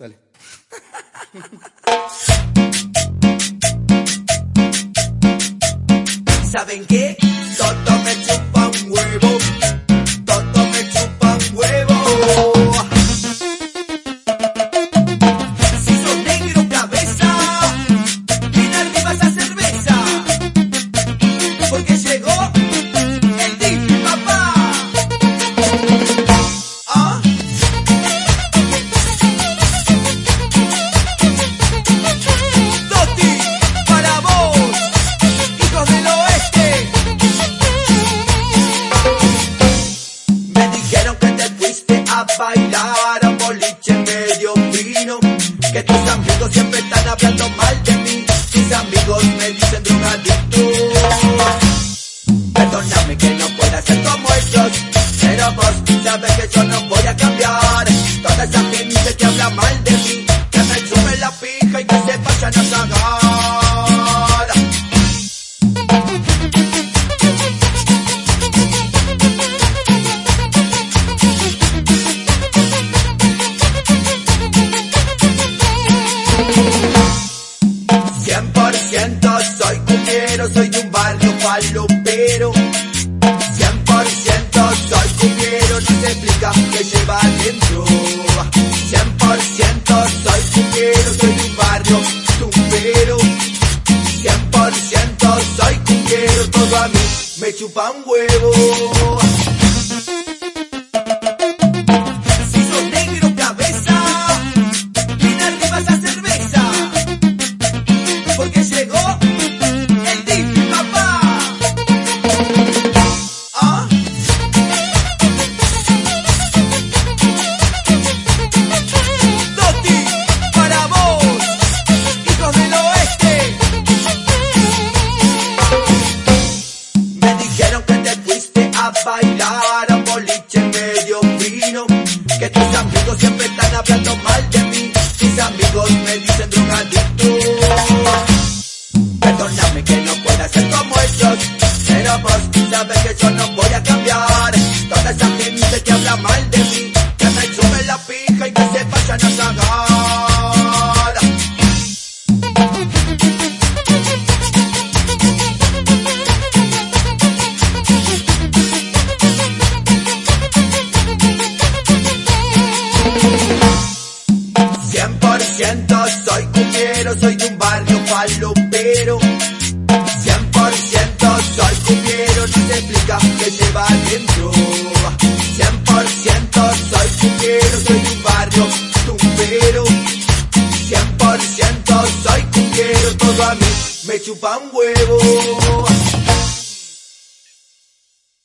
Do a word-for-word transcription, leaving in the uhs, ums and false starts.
Dale. ¿Saben qué? Todo me chupa un huevo. Todo me chupa un huevo. Si sos negro cabeza, bien arriba esa cerveza. Porque llegó el Divi, papá. ¿Ah? Doti, para vos, hijos del oeste. Me dijeron que te fuiste a bailar a un boliche medio fino, que tus amigos siempre están hablando mal de mí. Mis amigos me dicen drogadicto. Perdóname que no pueda ser como ellos, pero vos sabes que yo no voy a cambiar. Toda esa gente que habla mal de mí, que me chupe la pija y que se vayan a cagar. cien por ciento soy cumbiero, soy de un barrio falopero. Cien por ciento soy cumbiero, no se explica que lleva adentro. Cien por ciento soy cumbiero, soy de un barrio tumbero. Cien por ciento soy cumbiero, todo a mí me chupa un huevo. Si sos negro cabeza, bien arriba esa cerveza. Porque llegó el Divi, papá. ¿Ah? Doti, para vos, hijos del oeste. Me dijeron que te fuiste a bailar a un boliche medio fino, que tus amigos siempre están hablando mal de mí. Mis amigos me dicen drogadicto. Perdóname que no pueda ser como ellos, pero vos sabes que yo no voy a cambiar. Toda esa gente que habla mal de mí, que me chupe la pija y que se vayan a cagar. Cien por ciento soy cumbiero, soy de un barrio falopero. Cien por ciento soy cumbiero, no se explica que lleva adentro. Cien por ciento soy cumbiero, soy de un barrio tumbero. Cien por ciento soy cumbiero, todo a mí me chupa un huevo.